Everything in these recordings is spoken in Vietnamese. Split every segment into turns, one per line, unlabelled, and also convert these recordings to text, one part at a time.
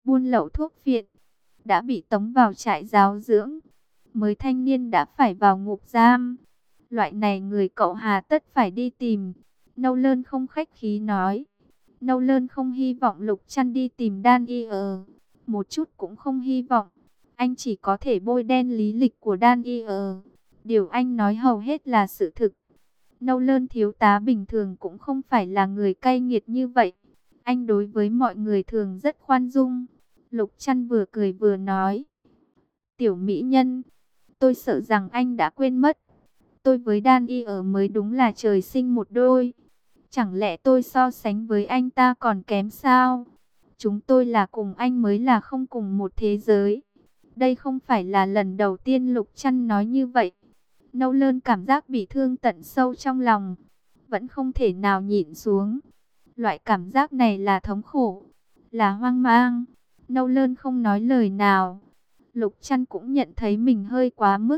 buôn lậu thuốc phiện, đã bị tống vào trại giáo dưỡng. Mới thanh niên đã phải vào ngục giam. Loại này người cậu hà tất phải đi tìm. Nâu Lơn không khách khí nói. Nâu Lơn không hy vọng Lục Trăn đi tìm Đan Y ở. Một chút cũng không hy vọng. Anh chỉ có thể bôi đen lý lịch của Đan Y ở. Điều anh nói hầu hết là sự thực. Nâu Lơn thiếu tá bình thường cũng không phải là người cay nghiệt như vậy. Anh đối với mọi người thường rất khoan dung. Lục Trăn vừa cười vừa nói. Tiểu mỹ nhân, tôi sợ rằng anh đã quên mất. Tôi với Đan Y ở mới đúng là trời sinh một đôi. Chẳng lẽ tôi so sánh với anh ta còn kém sao? Chúng tôi là cùng anh mới là không cùng một thế giới. Đây không phải là lần đầu tiên Lục Trăn nói như vậy. Nâu Lơn cảm giác bị thương tận sâu trong lòng. Vẫn không thể nào nhịn xuống. Loại cảm giác này là thống khổ, là hoang mang. Nâu Lơn không nói lời nào. Lục Trăn cũng nhận thấy mình hơi quá mức.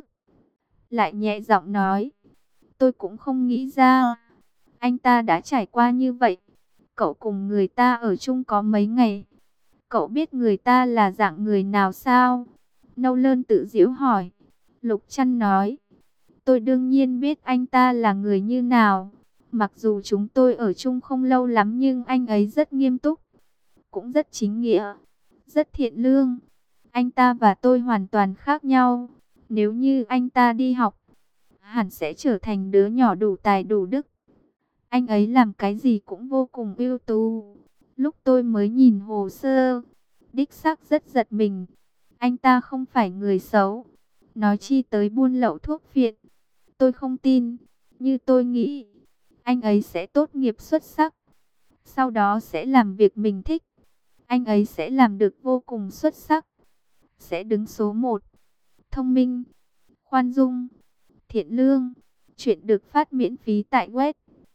Lại nhẹ giọng nói. Tôi cũng không nghĩ ra. Anh ta đã trải qua như vậy. Cậu cùng người ta ở chung có mấy ngày. Cậu biết người ta là dạng người nào sao? Nâu Lơn tự giễu hỏi. Lục Trăn nói. Tôi đương nhiên biết anh ta là người như nào. Mặc dù chúng tôi ở chung không lâu lắm nhưng anh ấy rất nghiêm túc. Cũng rất chính nghĩa. Rất thiện lương. Anh ta và tôi hoàn toàn khác nhau. Nếu như anh ta đi học, hẳn sẽ trở thành đứa nhỏ đủ tài đủ đức. Anh ấy làm cái gì cũng vô cùng ưu tú. Lúc tôi mới nhìn hồ sơ, đích xác rất giật mình. Anh ta không phải người xấu. Nói chi tới buôn lậu thuốc phiện. Tôi không tin. Như tôi nghĩ, anh ấy sẽ tốt nghiệp xuất sắc. Sau đó sẽ làm việc mình thích. Anh ấy sẽ làm được vô cùng xuất sắc. Sẽ đứng số 1. Thông minh, khoan dung, thiện lương. Chuyện được phát miễn phí tại web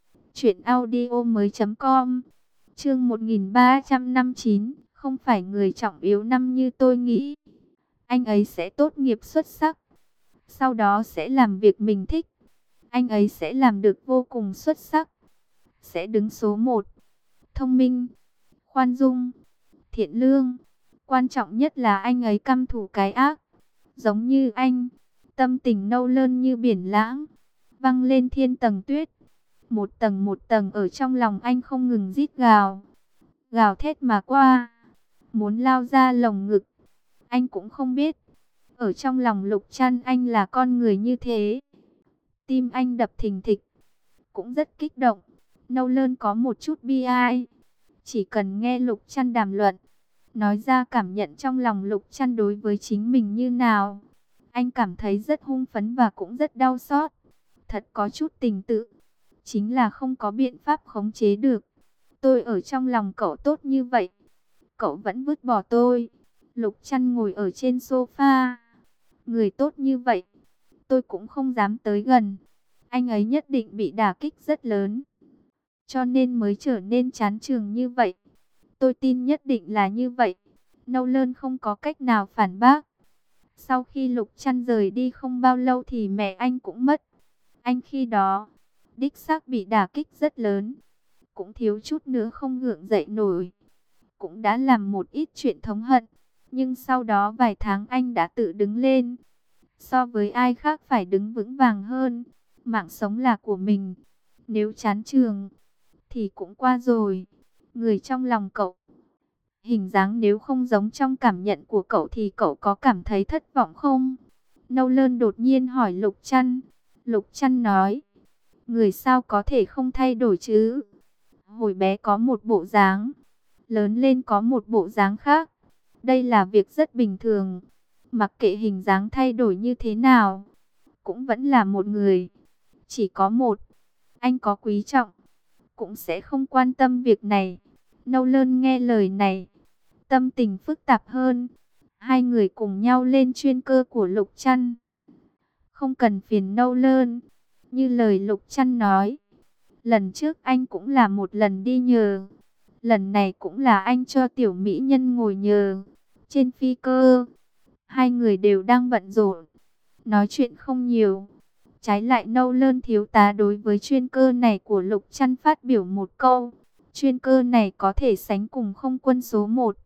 truyệnaudiomoi.com. Chương 1359, không phải người trọng yếu năm như tôi nghĩ. Anh ấy sẽ tốt nghiệp xuất sắc. Sau đó sẽ làm việc mình thích. Anh ấy sẽ làm được vô cùng xuất sắc. Sẽ đứng số 1. Thông minh, khoan dung, thiện lương. Quan trọng nhất là anh ấy căm thù cái ác. Giống như anh, tâm tình Nâu Lơn như biển lãng, văng lên thiên tầng tuyết. Một tầng ở trong lòng anh không ngừng rít gào. Gào thét mà qua, muốn lao ra lồng ngực. Anh cũng không biết, ở trong lòng Lục Trăn anh là con người như thế. Tim anh đập thình thịch, cũng rất kích động. Nâu Lơn có một chút bi ai. Chỉ cần nghe Lục Trăn đàm luận, nói ra cảm nhận trong lòng Lục Trăn đối với chính mình như nào, anh cảm thấy rất hung phấn và cũng rất đau xót. Thật có chút tình tự, chính là không có biện pháp khống chế được. Tôi ở trong lòng cậu tốt như vậy, cậu vẫn vứt bỏ tôi. Lục Trăn ngồi ở trên sofa. Người tốt như vậy, tôi cũng không dám tới gần. Anh ấy nhất định bị đả kích rất lớn, cho nên mới trở nên chán chường như vậy. Tôi tin nhất định là như vậy. Nâu Lơn không có cách nào phản bác. Sau khi Lục Trăn rời đi không bao lâu thì mẹ anh cũng mất. Anh khi đó, đích xác bị đả kích rất lớn. Cũng thiếu chút nữa không gượng dậy nổi. Cũng đã làm một ít chuyện thống hận. Nhưng sau đó vài tháng anh đã tự đứng lên. So với ai khác phải đứng vững vàng hơn. Mạng sống là của mình. Nếu chán trường, thì cũng qua rồi. Người trong lòng cậu, hình dáng nếu không giống trong cảm nhận của cậu thì cậu có cảm thấy thất vọng không? Nâu Lơn đột nhiên hỏi Lục Trăn. Lục Trăn nói, người sao có thể không thay đổi chứ? Hồi bé có một bộ dáng, lớn lên có một bộ dáng khác. Đây là việc rất bình thường. Mặc kệ hình dáng thay đổi như thế nào, cũng vẫn là một người. Chỉ có một, anh có quý trọng, cũng sẽ không quan tâm việc này. Nâu Lơn nghe lời này, tâm tình phức tạp hơn. Hai người cùng nhau lên chuyên cơ của Lục Trăn. Không cần phiền Nâu Lơn. Như lời Lục Trăn nói, lần trước anh cũng là một lần đi nhờ. Lần này cũng là anh cho tiểu mỹ nhân ngồi nhờ. Trên phi cơ, hai người đều đang bận rộn, nói chuyện không nhiều. Trái lại Nâu Lơn thiếu tá đối với chuyên cơ này của Lục Trăn phát biểu một câu. Chuyên cơ này có thể sánh cùng không quân số 1.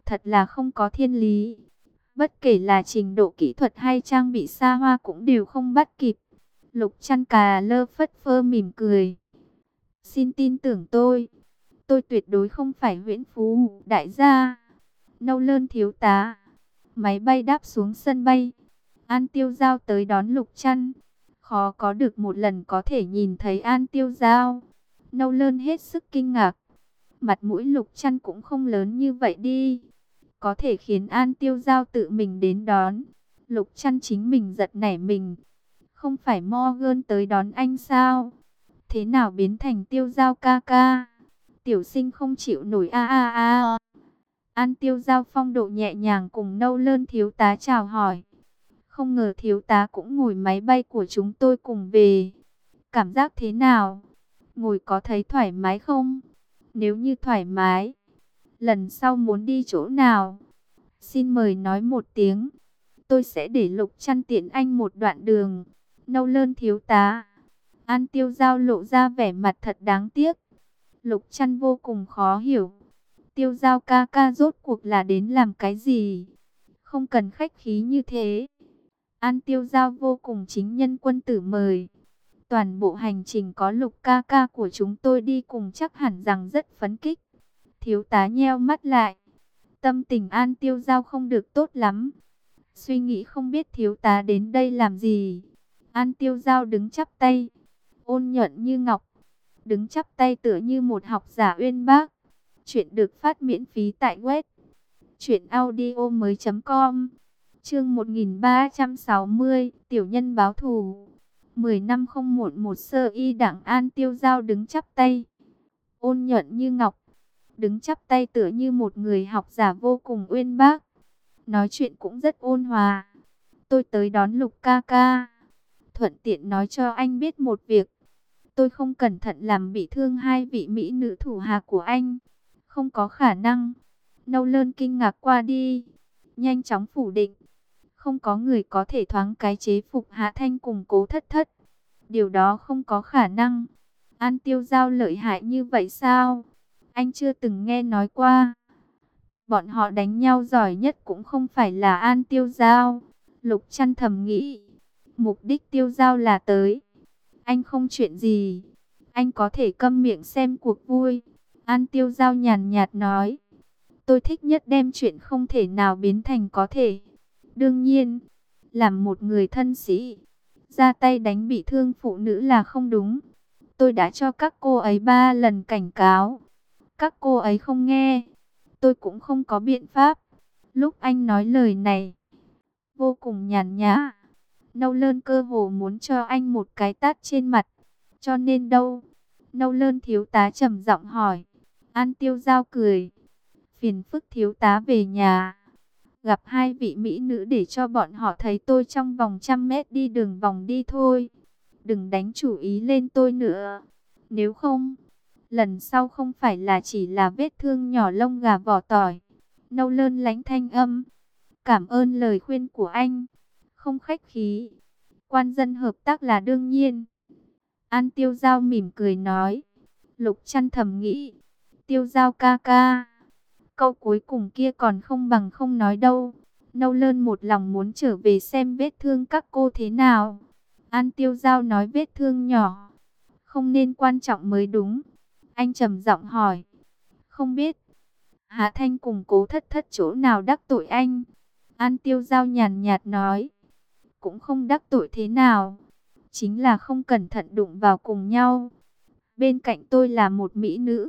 thật là không có thiên lý. Bất kể là trình độ kỹ thuật hay trang bị xa hoa cũng đều không bắt kịp. Lục Chăn cà lơ phất phơ mỉm cười. Xin tin tưởng tôi tuyệt đối không phải huyễn phú đại gia. Nâu Lơn thiếu tá. Máy bay đáp xuống sân bay. An Tiêu Giao tới đón Lục Chăn. Khó có được một lần có thể nhìn thấy An Tiêu Giao. Nâu Lơn hết sức kinh ngạc. Mặt mũi Lục Chăn cũng không lớn như vậy đi. Có thể khiến An Tiêu Giao tự mình đến đón. Lục Chăn chính mình giật nảy mình. Không phải Morgan tới đón anh sao? Thế nào biến thành Tiêu Giao ca ca? Tiểu sinh không chịu nổi a a a. An Tiêu Giao phong độ nhẹ nhàng cùng Nâu Lơn thiếu tá chào hỏi. Không ngờ thiếu tá cũng ngồi máy bay của chúng tôi cùng về. Cảm giác thế nào? Ngồi có thấy thoải mái không? Nếu như thoải mái, lần sau muốn đi chỗ nào? Xin mời nói một tiếng. Tôi sẽ để Lục Chăn tiện anh một đoạn đường. Nâu Lơn thiếu tá. An Tiêu Giao lộ ra vẻ mặt thật đáng tiếc. Lục Chăn vô cùng khó hiểu. Tiêu Giao ca ca rốt cuộc là đến làm cái gì? Không cần khách khí như thế. An Tiêu Giao vô cùng chính nhân quân tử mời. Toàn bộ hành trình có Lục ca ca của chúng tôi đi cùng chắc hẳn rằng rất phấn khích. Thiếu tá nheo mắt lại. Tâm tình An Tiêu Giao không được tốt lắm. Suy nghĩ không biết thiếu tá đến đây làm gì. An Tiêu Giao đứng chắp tay. Ôn nhuận như ngọc. Đứng chắp tay tựa như một học giả uyên bác. Chuyện được phát miễn phí tại web truyệnaudiomoi.com. Chương 1360, tiểu nhân báo thù. 10 năm không muộn một sơ y đảng. An Tiêu Giao đứng chắp tay. Ôn nhuận như ngọc. Đứng chắp tay tựa như một người học giả vô cùng uyên bác. Nói chuyện cũng rất ôn hòa. Tôi tới đón Lục ca ca. Thuận tiện nói cho anh biết một việc. Tôi không cẩn thận làm bị thương hai vị mỹ nữ thủ hạ của anh. Không có khả năng. Nâu Lơn kinh ngạc qua đi. Nhanh chóng phủ định. Không có người có thể thoáng cái chế phục Hạ Thanh cùng Cố Thất Thất. Điều đó không có khả năng. An Tiêu Giao lợi hại như vậy sao? Anh chưa từng nghe nói qua. Bọn họ đánh nhau giỏi nhất cũng không phải là An Tiêu Giao. Lục Chăn thầm nghĩ. Mục đích Tiêu Giao là tới. Anh không chuyện gì. Anh có thể câm miệng xem cuộc vui. An Tiêu Giao nhàn nhạt nói. Tôi thích nhất đem chuyện không thể nào biến thành có thể. Đương nhiên, làm một người thân sĩ, ra tay đánh bị thương phụ nữ là không đúng. Tôi đã cho các cô ấy 3 lần cảnh cáo. Các cô ấy không nghe. Tôi cũng không có biện pháp. Lúc anh nói lời này, vô cùng nhàn nhã. Nâu Lơn cơ hồ muốn cho anh một cái tát trên mặt. Cho nên đâu? Nâu Lơn thiếu tá trầm giọng hỏi. An Tiêu Giao cười. Phiền phức thiếu tá về nhà. Gặp hai vị mỹ nữ để cho bọn họ thấy tôi trong vòng 100 mét đi đường vòng đi thôi. Đừng đánh chủ ý lên tôi nữa. Nếu không, lần sau không phải là chỉ là vết thương nhỏ lông gà vỏ tỏi. Nâu Lơn lánh thanh âm. Cảm ơn lời khuyên của anh. Không khách khí. Quan dân hợp tác là đương nhiên. An Tiêu Giao mỉm cười nói. Lục Chăn thầm nghĩ. Tiêu Giao ca ca. Câu cuối cùng kia còn không bằng không nói đâu. Nâu Lơn một lòng muốn trở về xem vết thương các cô thế nào. An Tiêu Giao nói vết thương nhỏ. Không nên quan trọng mới đúng. Anh trầm giọng hỏi. Không biết. Hạ Thanh cùng Cố Thất Thất chỗ nào đắc tội anh? An Tiêu Giao nhàn nhạt nói. Cũng không đắc tội thế nào. Chính là không cẩn thận đụng vào cùng nhau. Bên cạnh tôi là một mỹ nữ.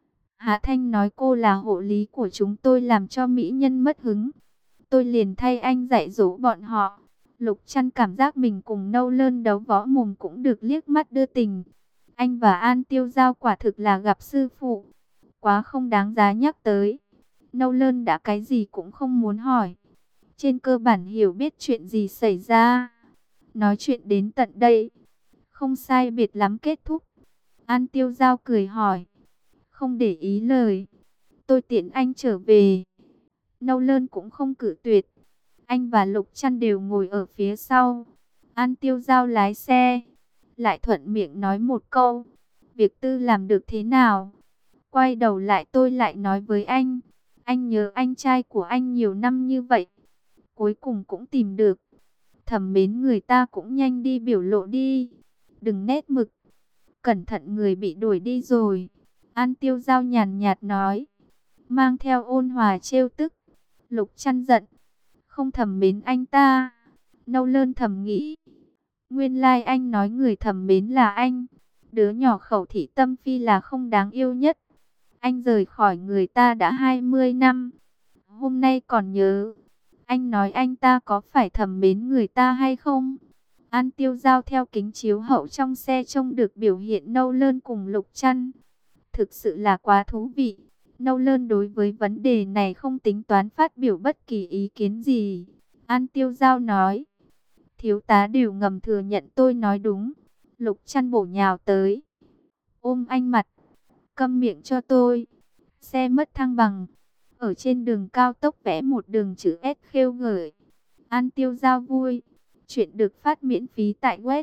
Hạ Thanh nói cô là hộ lý của chúng tôi làm cho mỹ nhân mất hứng. Tôi liền thay anh dạy dỗ bọn họ. Lục Chăn cảm giác mình cùng Nâu Lơn đấu võ mồm cũng được liếc mắt đưa tình. Anh và An Tiêu Giao quả thực là gặp sư phụ. Quá không đáng giá nhắc tới. Nâu Lơn đã cái gì cũng không muốn hỏi. Trên cơ bản hiểu biết chuyện gì xảy ra. Nói chuyện đến tận đây. Không sai biệt lắm kết thúc. An Tiêu Giao cười hỏi. Không để ý lời. Tôi tiện anh trở về. Nâu Lơn cũng không cự tuyệt. Anh và Lục Chăn đều ngồi ở phía sau. An Tiêu Giao lái xe. Lại thuận miệng nói một câu. Việc tư làm được thế nào? Quay đầu lại tôi lại nói với anh. Anh nhớ anh trai của anh nhiều năm như vậy, cuối cùng cũng tìm được. Thầm mến người ta cũng nhanh đi biểu lộ đi, đừng nét mực, cẩn thận người bị đuổi đi rồi. An Tiêu Giao nhàn nhạt nói, mang theo ôn hòa trêu tức. Lục Chăn giận, không thầm mến anh ta. Nâu Lơn thầm nghĩ, nguyên lai anh nói người thầm mến là anh. Đứa nhỏ khẩu thị tâm phi là không đáng yêu nhất. Anh rời khỏi người ta đã 20 năm. Hôm nay còn nhớ. Anh nói anh ta có phải thầm mến người ta hay không? An Tiêu Giao theo kính chiếu hậu trong xe trông được biểu hiện Nâu Lơn cùng Lục Chăn. Thực sự là quá thú vị. Nâu Lơn đối với vấn đề này không tính toán phát biểu bất kỳ ý kiến gì. An Tiêu Giao nói, thiếu tá đều ngầm thừa nhận tôi nói đúng. Lục Chăn bổ nhào tới, ôm anh mặt, câm miệng cho tôi. Xe mất thăng bằng, ở trên đường cao tốc vẽ một đường chữ S khêu gợi. An Tiêu Giao vui. Chuyện được phát miễn phí tại web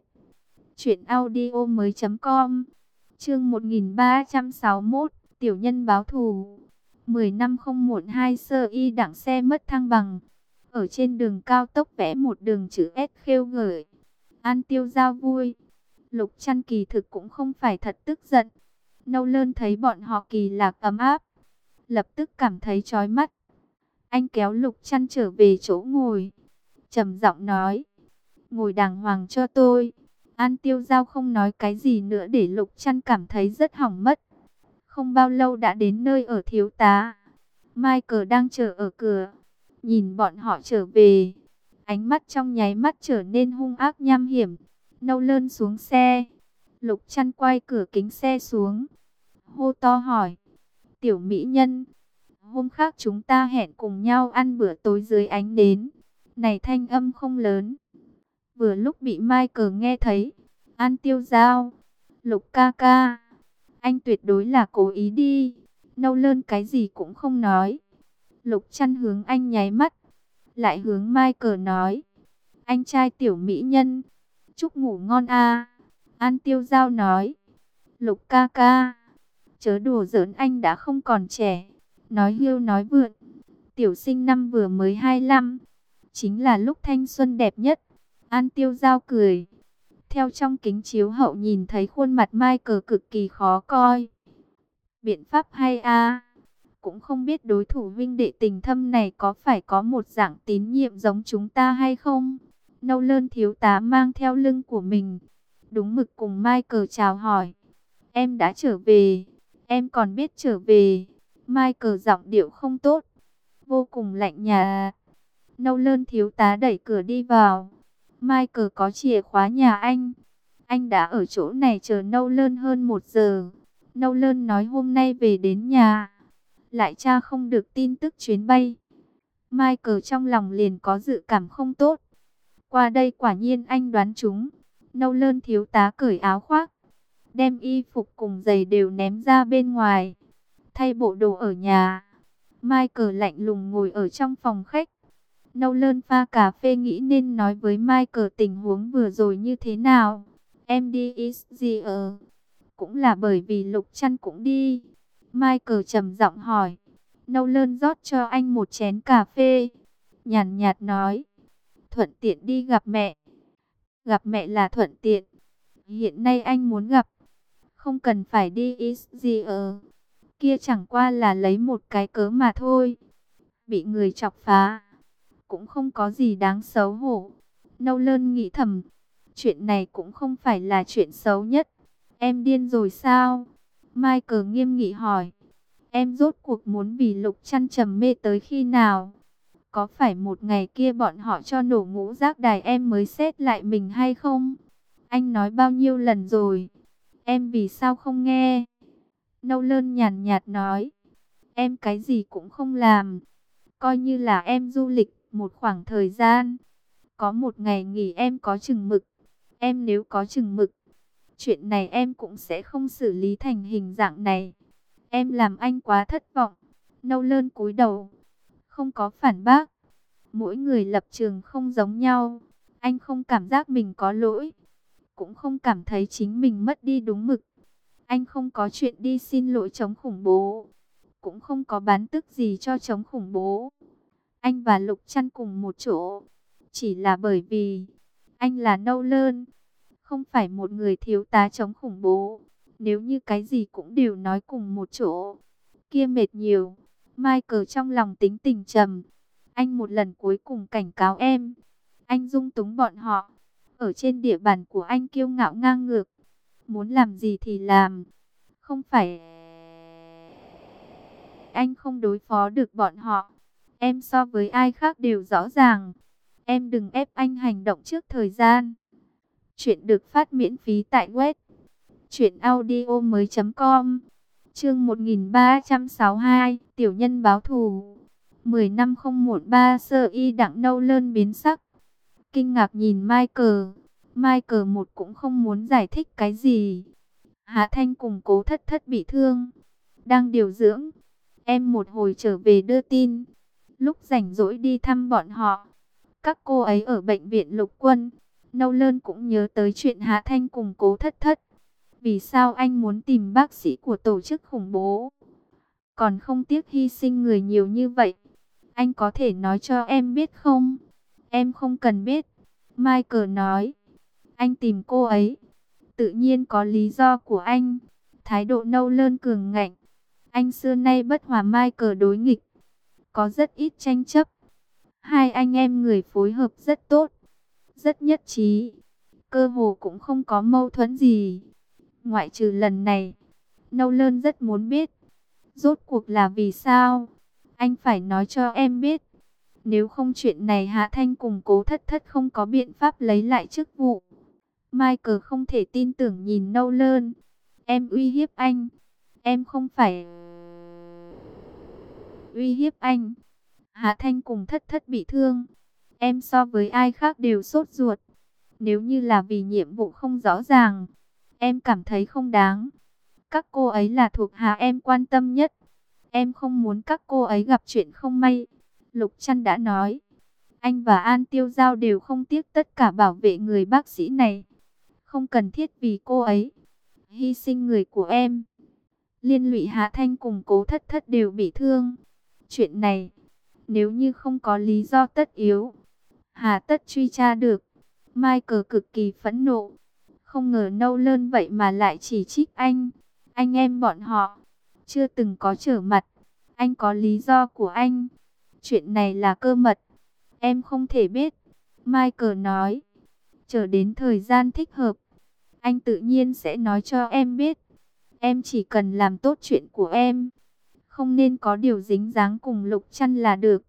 truyệnaudiomoi.com. Chương 1361, tiểu nhân báo thù. 10 năm không muộn, hai sơ y đặng xe mất thăng bằng, ở trên đường cao tốc vẽ một đường chữ S khêu gợi. An Tiêu Giao vui. Lục Chăn kỳ thực cũng không phải thật tức giận. Nâu Lơn thấy bọn họ kỳ lạc ấm áp, lập tức cảm thấy chói mắt. Anh kéo Lục Chăn trở về chỗ ngồi, trầm giọng nói, ngồi đàng hoàng cho tôi. An Tiêu Giao không nói cái gì nữa để Lục Chăn cảm thấy rất hỏng mất. Không bao lâu đã đến nơi ở thiếu tá. Michael đang chờ ở cửa, nhìn bọn họ trở về, ánh mắt trong nháy mắt trở nên hung ác nham hiểm. Nâu Lơn xuống xe, Lục Chăn quay cửa kính xe xuống, hô to hỏi, tiểu mỹ nhân, hôm khác chúng ta hẹn cùng nhau ăn bữa tối dưới ánh nến. Này thanh âm không lớn, vừa lúc bị Michael nghe thấy. An Tiêu Giao, Lục ca ca, anh tuyệt đối là cố ý đi. Nâu Lơn cái gì cũng không nói. Lục Chăn hướng anh nháy mắt, lại hướng Michael nói, anh trai tiểu mỹ nhân, chúc ngủ ngon a. An Tiêu Giao nói, Lục ca ca, chớ đùa giỡn, anh đã không còn trẻ. Nói hưu nói vượn, tiểu sinh năm vừa mới 25, chính là lúc thanh xuân đẹp nhất. An Tiêu Giao cười, theo trong kính chiếu hậu nhìn thấy khuôn mặt Michael cực kỳ khó coi. Biện pháp hay a. Cũng không biết đối thủ huynh đệ tình thâm này có phải có một dạng tín nhiệm giống chúng ta hay không. Nâu Lơn thiếu tá mang theo lưng của mình, đúng mực cùng Michael chào hỏi. Em đã trở về, em còn biết trở về. Michael giọng điệu không tốt, vô cùng lạnh nhạt. Nâu Lơn thiếu tá đẩy cửa đi vào. Michael có chìa khóa nhà anh đã ở chỗ này chờ Nâu Lơn hơn 1 giờ. Nâu Lơn nói hôm nay về đến nhà, lại tra không được tin tức chuyến bay. Michael trong lòng liền có dự cảm không tốt. Qua đây quả nhiên anh đoán trúng. Nâu Lơn thiếu tá cởi áo khoác, đem y phục cùng giày đều ném ra bên ngoài, thay bộ đồ ở nhà. Michael lạnh lùng ngồi ở trong phòng khách. Nâu Lơn pha cà phê nghĩ nên nói với Michael tình huống vừa rồi như thế nào. Em đi Israel cũng là bởi vì Lục Chăn cũng đi. Michael trầm giọng hỏi. Nâu Lơn rót cho anh một chén cà phê, nhàn nhạt nói, thuận tiện đi gặp mẹ. Gặp mẹ là thuận tiện, hiện nay anh muốn gặp, không cần phải đi Israel. Kia chẳng qua là lấy một cái cớ mà thôi. Bị người chọc phá, cũng không có gì đáng xấu hổ. Nâu Lơn nghĩ thầm, chuyện này cũng không phải là chuyện xấu nhất. Em điên rồi sao? Michael nghiêm nghị hỏi. Em rốt cuộc muốn vì Lục Chăn trầm mê tới khi nào? Có phải một ngày kia bọn họ cho nổ ngũ giác đài em mới xét lại mình hay không? Anh nói bao nhiêu lần rồi? Em vì sao không nghe? Nâu Lơn nhàn nhạt nói. Em cái gì cũng không làm. Coi như là em du lịch một khoảng thời gian. Có một ngày nghỉ em có chừng mực. Em nếu có chừng mực, chuyện này em cũng sẽ không xử lý thành hình dạng này. Em làm anh quá thất vọng. Nâu Lơn cúi đầu, không có phản bác. Mỗi người lập trường không giống nhau. Anh không cảm giác mình có lỗi, cũng không cảm thấy chính mình mất đi đúng mực. Anh không có chuyện đi xin lỗi chống khủng bố, cũng không có bán tức gì cho chống khủng bố. Anh và Lục Trăn cùng một chỗ, chỉ là bởi vì anh là Nolan, không phải một người thiếu tá chống khủng bố. Nếu như cái gì cũng đều nói cùng một chỗ, kia mệt nhiều. Michael trong lòng tính tình trầm. Anh một lần cuối cùng cảnh cáo em. Anh dung túng bọn họ. Ở trên địa bàn của anh kiêu ngạo ngang ngược. Muốn làm gì thì làm. Không phải anh không đối phó được bọn họ. Em so với ai khác đều rõ ràng. Em đừng ép anh hành động trước thời gian. Chuyện được phát miễn phí tại web truyệnaudiomoi.com. Chương 1362, tiểu nhân báo thù. 10 năm không muộn, ba sơ y Đặng Nolan biến sắc, kinh ngạc nhìn Michael. Michael một cũng không muốn giải thích cái gì. Hạ Thanh cùng Cố Thất Thất bị thương, đang điều dưỡng. Em một hồi trở về đưa tin. Lúc rảnh rỗi đi thăm bọn họ. Các cô ấy ở bệnh viện Lục Quân. Nolan cũng nhớ tới chuyện Hạ Thanh cùng Cố Thất Thất. Vì sao anh muốn tìm bác sĩ của tổ chức khủng bố, còn không tiếc hy sinh người nhiều như vậy? Anh có thể nói cho em biết không? Em không cần biết. Michael nói. Anh tìm cô ấy, tự nhiên có lý do của anh. Thái độ Nolan cường ngạnh. Anh xưa nay bất hòa Michael đối nghịch, có rất ít tranh chấp. Hai anh em người phối hợp rất tốt, rất nhất trí, cơ hồ cũng không có mâu thuẫn gì. Ngoại trừ lần này, Nolan rất muốn biết, rốt cuộc là vì sao. Anh phải nói cho em biết. Nếu không chuyện này Hạ Thanh cùng Cố Thất Thất không có biện pháp lấy lại chức vụ. Michael không thể tin tưởng nhìn Nolan. Em uy hiếp anh. Em không phải uy hiếp anh. Hạ Thanh cùng Thất Thất bị thương, em so với ai khác đều sốt ruột. Nếu như là vì nhiệm vụ không rõ ràng, em cảm thấy không đáng. Các cô ấy là thuộc hạ em quan tâm nhất. Em không muốn các cô ấy gặp chuyện không may. Lục Trăn đã nói, anh và An Tiêu Giao đều không tiếc tất cả bảo vệ người bác sĩ này. Không cần thiết vì cô ấy hy sinh người của em, liên lụy Hạ Thanh cùng Cố Thất Thất đều bị thương. Chuyện này, nếu như không có lý do tất yếu, hà tất truy tra được. Michael cực kỳ phẫn nộ. Không ngờ Nolan vậy mà lại chỉ trích anh. Anh em bọn họ chưa từng có trở mặt. Anh có lý do của anh. Chuyện này là cơ mật, em không thể biết. Michael nói. Chờ đến thời gian thích hợp, anh tự nhiên sẽ nói cho em biết. Em chỉ cần làm tốt chuyện của em, không nên có điều dính dáng cùng Lục Trăn là được.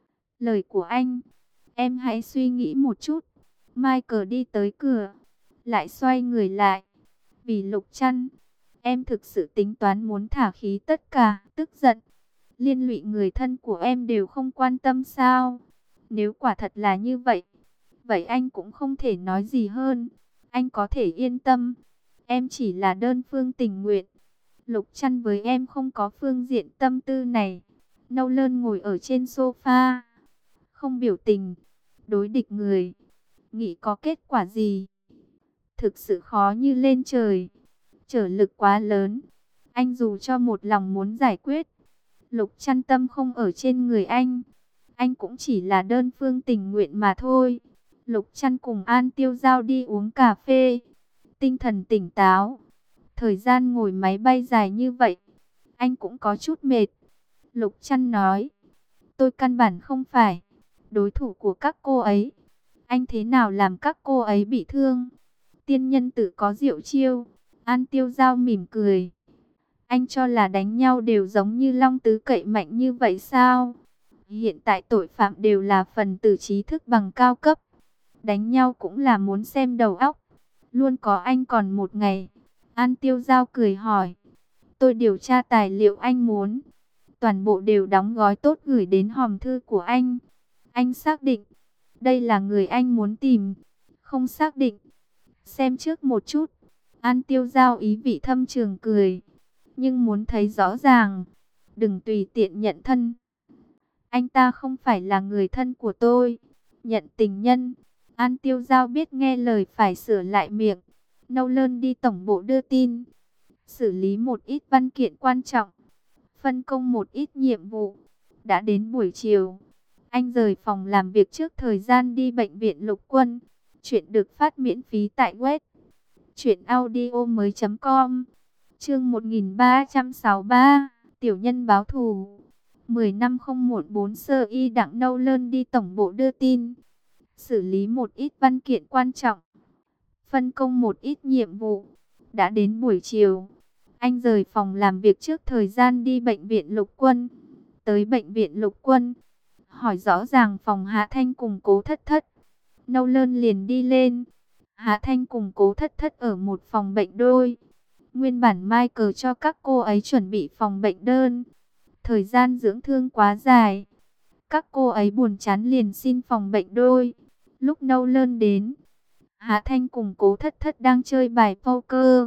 Lời của anh, em hãy suy nghĩ một chút. Michael đi tới cửa, lại xoay người lại. Vì Lục Trăn, em thực sự tính toán muốn thả khí tất cả, tức giận, liên lụy người thân của em đều không quan tâm sao? Nếu quả thật là như vậy, vậy anh cũng không thể nói gì hơn. Anh có thể yên tâm, em chỉ là đơn phương tình nguyện. Lục Trăn với em không có phương diện tâm tư này. Nolan ngồi ở trên sofa, không biểu tình, đối địch người. Nghĩ có kết quả gì? Thực sự khó như lên trời. Trở lực quá lớn. Anh dù cho một lòng muốn giải quyết. Lục Trăn tâm không ở trên người anh. Anh cũng chỉ là đơn phương tình nguyện mà thôi. Lục Trăn cùng An Tiêu Giao đi uống cà phê. Tinh thần tỉnh táo. Thời gian ngồi máy bay dài như vậy, anh cũng có chút mệt. Lục Trăn nói, tôi căn bản không phải đối thủ của các cô ấy. Anh thế nào làm các cô ấy bị thương? Tiên nhân tự có diệu chiêu. An Tiêu Giao mỉm cười. Anh cho là đánh nhau đều giống như Long Tứ cậy mạnh như vậy sao? Hiện tại tội phạm đều là phần tử trí thức bằng cao cấp. Đánh nhau cũng là muốn xem đầu óc. Luôn có anh còn một ngày. An Tiêu Giao cười hỏi. Tôi điều tra tài liệu anh muốn, toàn bộ đều đóng gói tốt gửi đến hòm thư của anh. Anh xác định đây là người anh muốn tìm? Không xác định. Xem trước một chút. An Tiêu Giao ý vị thâm trường cười. Nhưng muốn thấy rõ ràng, đừng tùy tiện nhận thân. Anh ta không phải là người thân của tôi. Nhận tình nhân. An Tiêu Giao biết nghe lời phải sửa lại miệng. Nolan đi tổng bộ đưa tin, xử lý một ít văn kiện quan trọng. phân công một ít nhiệm vụ. Đã đến buổi chiều, anh rời phòng làm việc trước thời gian đi bệnh viện Lục Quân. Chuyện được phát miễn phí tại web truyệnaudiomoi.com. Chương 1363, tiểu nhân báo thù. 10 năm không muộn, 4 sơ y Đặng Nâu Lơn đi tổng bộ đưa tin, xử lý một ít văn kiện quan trọng, phân công một ít nhiệm vụ. Đã đến buổi chiều, anh rời phòng làm việc trước thời gian đi bệnh viện Lục Quân. Tới bệnh viện Lục Quân, hỏi rõ ràng phòng Hạ Thanh cùng Cố Thất Thất. Nâu Lơn liền đi lên. Hạ Thanh cùng Cố Thất Thất ở một phòng bệnh đôi. Nguyên bản Michael cho các cô ấy chuẩn bị phòng bệnh đơn. Thời gian dưỡng thương quá dài, các cô ấy buồn chán liền xin phòng bệnh đôi. Lúc Nâu Lơn đến, Hạ Thanh cùng Cố Thất Thất đang chơi bài poker.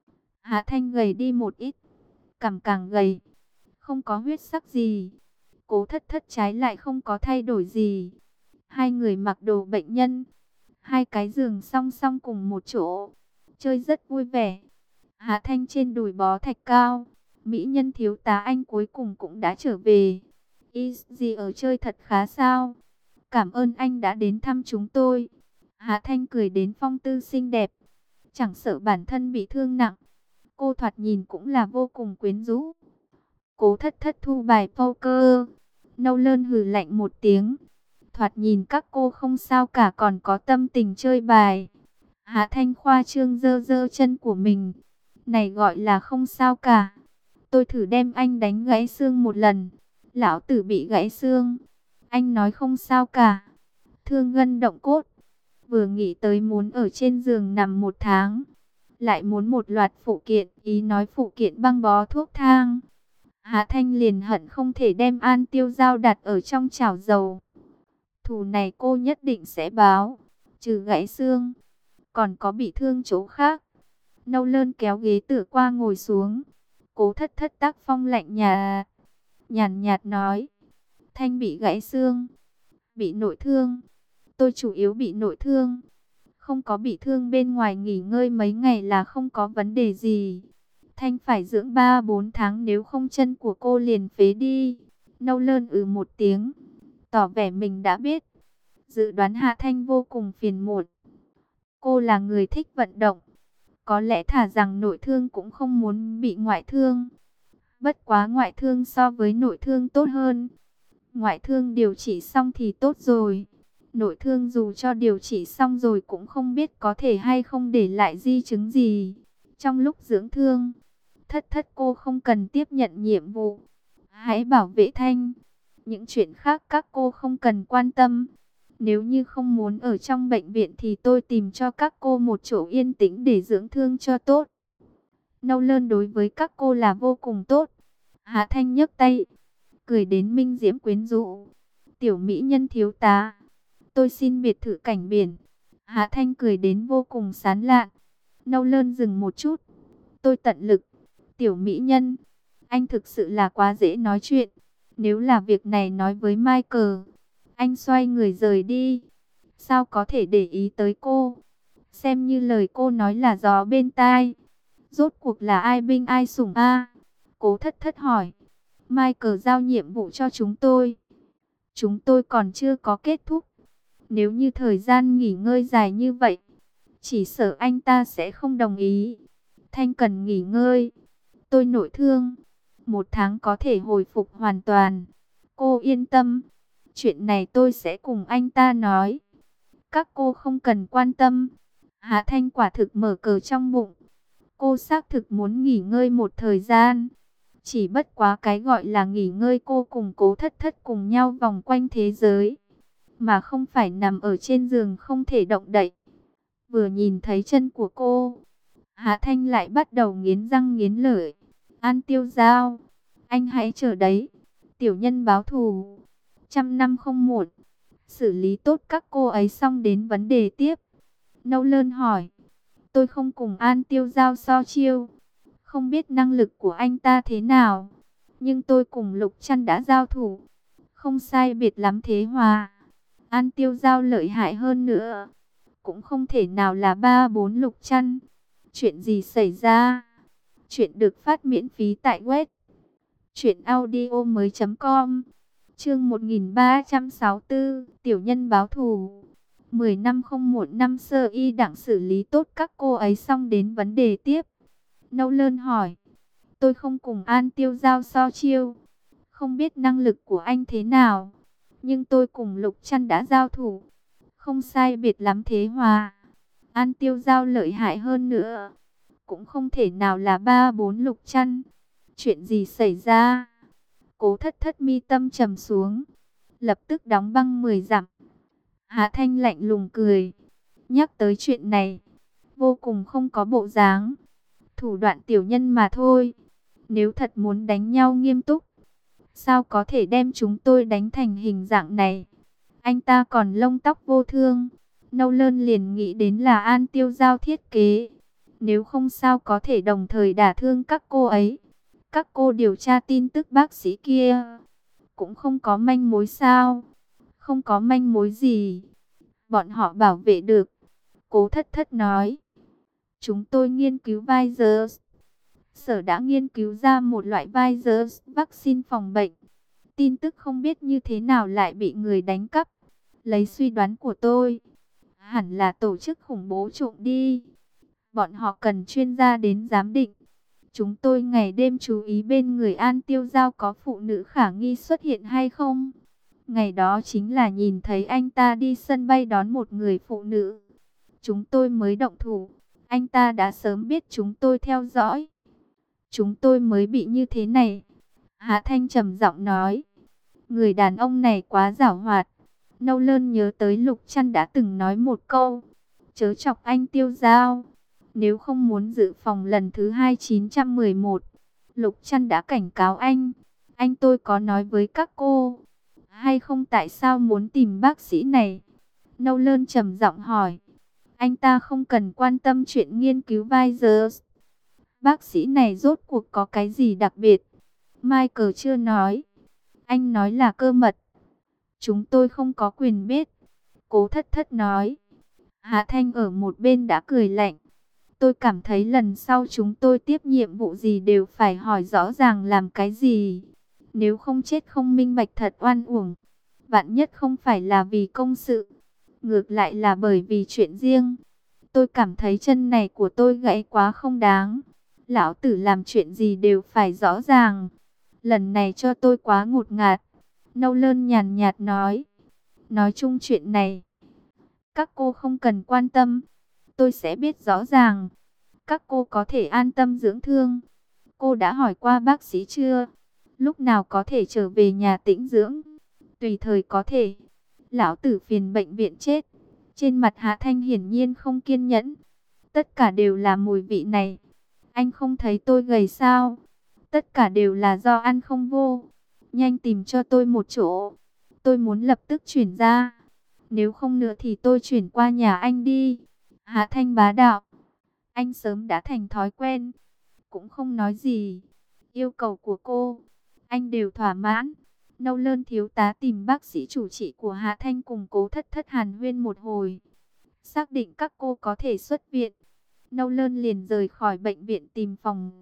Hạ Thanh gầy đi một ít, cằm càng gầy, không có huyết sắc gì. Cố Thất Thất trái lại không có thay đổi gì. Hai người mặc đồ bệnh nhân, hai cái giường song song cùng một chỗ, chơi rất vui vẻ. Hạ Thanh trên đùi bó thạch cao. Mỹ nhân thiếu tá anh cuối cùng cũng đã trở về. Easy ở chơi thật khá sao? Cảm ơn anh đã đến thăm chúng tôi. Hạ Thanh cười đến phong tư xinh đẹp, chẳng sợ bản thân bị thương nặng. Cô thoạt nhìn cũng là vô cùng quyến rũ. Cố Thất Thất thu bài poker. Nâu Lơn hừ lạnh một tiếng. Thoạt nhìn các cô không sao cả, còn có tâm tình chơi bài. Hạ Thanh khoa trương giơ giơ chân của mình. Này gọi là không sao cả. Tôi thử đem anh đánh gãy xương một lần. Lão tử bị gãy xương, anh nói không sao cả. Thương gân động cốt. Vừa nghĩ tới muốn ở trên giường nằm 1 tháng, lại muốn một loạt phụ kiện, ý nói phụ kiện băng bó thuốc thang. Hạ Thanh liền hận không thể đem An Tiêu Giao đặt ở trong chảo dầu. Thù này cô nhất định sẽ báo. Trừ gãy xương, còn có bị thương chỗ khác. Nâu Lơn kéo ghế tựa qua ngồi xuống. Cố Thất Thất tác phong lạnh nhàn nhạt nói: Thanh bị gãy xương, bị nội thương. Tôi chủ yếu bị nội thương, không có bị thương bên ngoài, nghỉ ngơi mấy ngày là không có vấn đề gì. Thanh phải dưỡng 3-4 tháng, nếu không chân của cô liền phế đi. Nâu Lơn một tiếng, tỏ vẻ mình đã biết. Dự đoán Hạ Thanh vô cùng phiền muộn. Cô là người thích vận động, có lẽ thà rằng nội thương cũng không muốn bị ngoại thương. Bất quá ngoại thương so với nội thương tốt hơn. Ngoại thương điều trị xong thì tốt rồi. Nội thương dù cho điều trị xong rồi cũng không biết có thể hay không để lại di chứng gì. Trong lúc dưỡng thương, Thất Thất cô không cần tiếp nhận nhiệm vụ. Hãy bảo vệ Thanh. Những chuyện khác các cô không cần quan tâm. Nếu như không muốn ở trong bệnh viện thì tôi tìm cho các cô một chỗ yên tĩnh để dưỡng thương cho tốt. Nâu Lơn đối với các cô là vô cùng tốt. Hạ Thanh nhấc tay, cười đến minh diễm quyến rũ. Tiểu mỹ nhân thiếu tá, tôi xin biệt thự cảnh biển. Hạ Thanh cười đến vô cùng sán lạn. Nâu Lơn dừng một chút. Tôi tận lực. Tiểu mỹ nhân, anh thực sự là quá dễ nói chuyện. Nếu là việc này nói với Michael. Anh xoay người rời đi. Sao có thể để ý tới cô? Xem như lời cô nói là gió bên tai. Rốt cuộc là ai binh ai sủng a? Cố Thất Thất hỏi. Michael giao nhiệm vụ cho chúng tôi. Chúng tôi còn chưa có kết thúc. Nếu như thời gian nghỉ ngơi dài như vậy, chỉ sợ anh ta sẽ không đồng ý. Thanh cần nghỉ ngơi. Tôi nội thương, 1 tháng có thể hồi phục hoàn toàn. Cô yên tâm. Chuyện này tôi sẽ cùng anh ta nói. Các cô không cần quan tâm. Hạ Thanh quả thực mở cờ trong bụng. Cô xác thực muốn nghỉ ngơi một thời gian. Chỉ bất quá cái gọi là nghỉ ngơi, cô cùng Cố Thất Thất cùng nhau vòng quanh thế giới, mà không phải nằm ở trên giường không thể động đậy. Vừa nhìn thấy chân của cô, Hạ Thanh lại bắt đầu nghiến răng nghiến lợi. An Tiêu Giao, anh hãy chờ đấy. Tiểu nhân báo thù, 100 năm không muộn. Xử lý tốt các cô ấy xong đến vấn đề tiếp. Nâu Lơn hỏi. Tôi không cùng An Tiêu Giao so chiêu. Không biết năng lực của anh ta thế nào. Nhưng tôi cùng Lục Trăn đã giao thủ. Không sai biệt lắm thế hòa. An Tiêu Giao lợi hại hơn nữa. Cũng không thể nào là 3-4 Lục Trăn. Chuyện gì xảy ra? Chuyện được phát miễn phí tại web Chuyện audio mới.com. Chương 1364, tiểu nhân báo thù. 10 năm không muộn, năm Sơ Y đặng xử lý tốt các cô ấy xong đến vấn đề tiếp. Nâu Lơn hỏi, tôi không cùng An Tiêu Giao so chiêu, không biết năng lực của anh thế nào, nhưng tôi cùng Lục Trăn đã giao thủ, không sai biệt lắm thế Hòa. An Tiêu Giao lợi hại hơn nữa, cũng không thể nào là 3-4 Lục Trăn. Chuyện gì xảy ra? Cố Thất Thất mi tâm trầm xuống, lập tức đóng băng 10 dặm. Hạ Thanh lạnh lùng cười, nhắc tới chuyện này, vô cùng không có bộ dáng. Thủ đoạn tiểu nhân mà thôi, nếu thật muốn đánh nhau nghiêm túc, sao có thể đem chúng tôi đánh thành hình dạng này? Anh ta còn lông tóc vô thương. Nâu Lơn liền nghĩ đến là An Tiêu Giao thiết kế, nếu không sao có thể đồng thời đả thương các cô ấy. Các cô điều tra tin tức bác sĩ kia, cũng không có manh mối sao? Không có manh mối gì, bọn họ bảo vệ được. Cố Thất Thất nói, chúng tôi nghiên cứu virus. Sở đã nghiên cứu ra một loại virus vaccine phòng bệnh. Tin tức không biết như thế nào lại bị người đánh cắp. Lấy suy đoán của tôi, hẳn là tổ chức khủng bố trộm đi. Bọn họ cần chuyên gia đến giám định. Chúng tôi ngày đêm chú ý bên người An Tiêu Giao có phụ nữ khả nghi xuất hiện hay không. Ngày đó chính là nhìn thấy anh ta đi sân bay đón một người phụ nữ, chúng tôi mới động thủ. Anh ta đã sớm biết chúng tôi theo dõi, chúng tôi mới bị như thế này. Hạ Thanh trầm giọng nói, người đàn ông này quá giảo hoạt. Nâu Lơn nhớ tới Lục Trăn đã từng nói một câu, chớ chọc anh Tiêu Giao. Nếu không muốn dự phòng lần thứ 2911, Lục Trăn đã cảnh cáo anh tôi có nói với các cô hay không tại sao muốn tìm bác sĩ này? Nâu Lơn trầm giọng hỏi. Anh ta không cần quan tâm chuyện nghiên cứu virus. Bác sĩ này rốt cuộc có cái gì đặc biệt? Michael chưa nói. Anh nói là cơ mật, chúng tôi không có quyền biết. Cố Thất Thất nói. Hạ Thanh ở một bên đã cười lạnh. Tôi cảm thấy lần sau chúng tôi tiếp nhiệm vụ gì đều phải hỏi rõ ràng làm cái gì. Nếu không chết không minh bạch thật oan uổng. Vạn nhất không phải là vì công sự, ngược lại là bởi vì chuyện riêng. Tôi cảm thấy chân này của tôi gãy quá không đáng. Lão tử làm chuyện gì đều phải rõ ràng. Lần này cho tôi quá ngột ngạt. Nâu Lơn nhàn nhạt nói. Nói chung chuyện này, các cô không cần quan tâm. Tôi sẽ biết rõ ràng. Các cô có thể an tâm dưỡng thương. Cô đã hỏi qua bác sĩ chưa? Lúc nào có thể trở về nhà tĩnh dưỡng? Tùy thời có thể. Lão tử phiền bệnh viện chết. Trên mặt Hạ Thanh hiển nhiên không kiên nhẫn. Tất cả đều là mùi vị này. Anh không thấy tôi gầy sao? Tất cả đều là do ăn không vô. Nhanh tìm cho tôi một chỗ. Tôi muốn lập tức chuyển ra. Nếu không nữa thì tôi chuyển qua nhà anh đi. Hạ Thanh bá đạo. Anh sớm đã thành thói quen, cũng không nói gì. Yêu cầu của cô, anh đều thỏa mãn. Nâu Lơn thiếu tá tìm bác sĩ chủ trị của Hạ Thanh cùng Cố Thất Thất hàn huyên một hồi. Xác định các cô có thể xuất viện, Nâu Lơn liền rời khỏi bệnh viện tìm phòng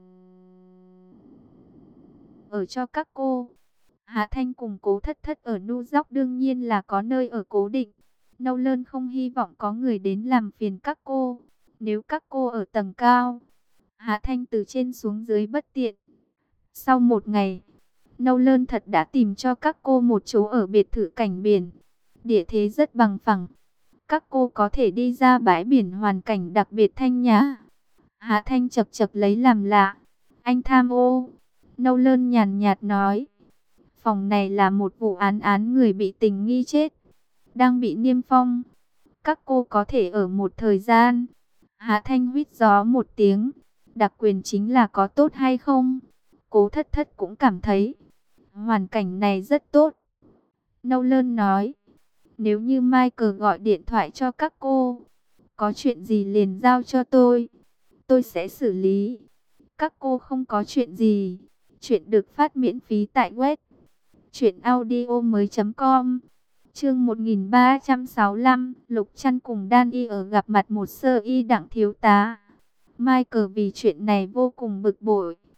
ở cho các cô. Hạ Thanh cùng Cố Thất Thất ở New York đương nhiên là có nơi ở cố định. Nâu Lơn không hy vọng có người đến làm phiền các cô. Nếu các cô ở tầng cao, Hạ Thanh từ trên xuống dưới bất tiện. Sau một ngày, Nâu Lơn thật đã tìm cho các cô một chỗ ở biệt thự cảnh biển. Địa thế rất bằng phẳng. Các cô có thể đi ra bãi biển hoàn cảnh đặc biệt thanh nhã. Hạ Thanh chật chật lấy làm lạ. Anh tham ô. Nâu Lơn nhàn nhạt nói. Phòng này là một vụ án người bị tình nghi chết, đang bị niêm phong. Các cô có thể ở một thời gian. Hạ Thanh huýt gió một tiếng. Đặc quyền chính là có tốt hay không? Cố Thất Thất cũng cảm thấy hoàn cảnh này rất tốt. Nâu Lơn nói. Nếu như Michael gọi điện thoại cho các cô, có chuyện gì liền giao cho tôi sẽ xử lý. Các cô không có chuyện gì. Chuyện được phát miễn phí tại web truyệnaudiomoi.com. Chương 1365, Lục Trăn cùng Đan Y ở gặp mặt một Sơ Y đặng thiếu tá. Michael vì chuyện này vô cùng bực bội.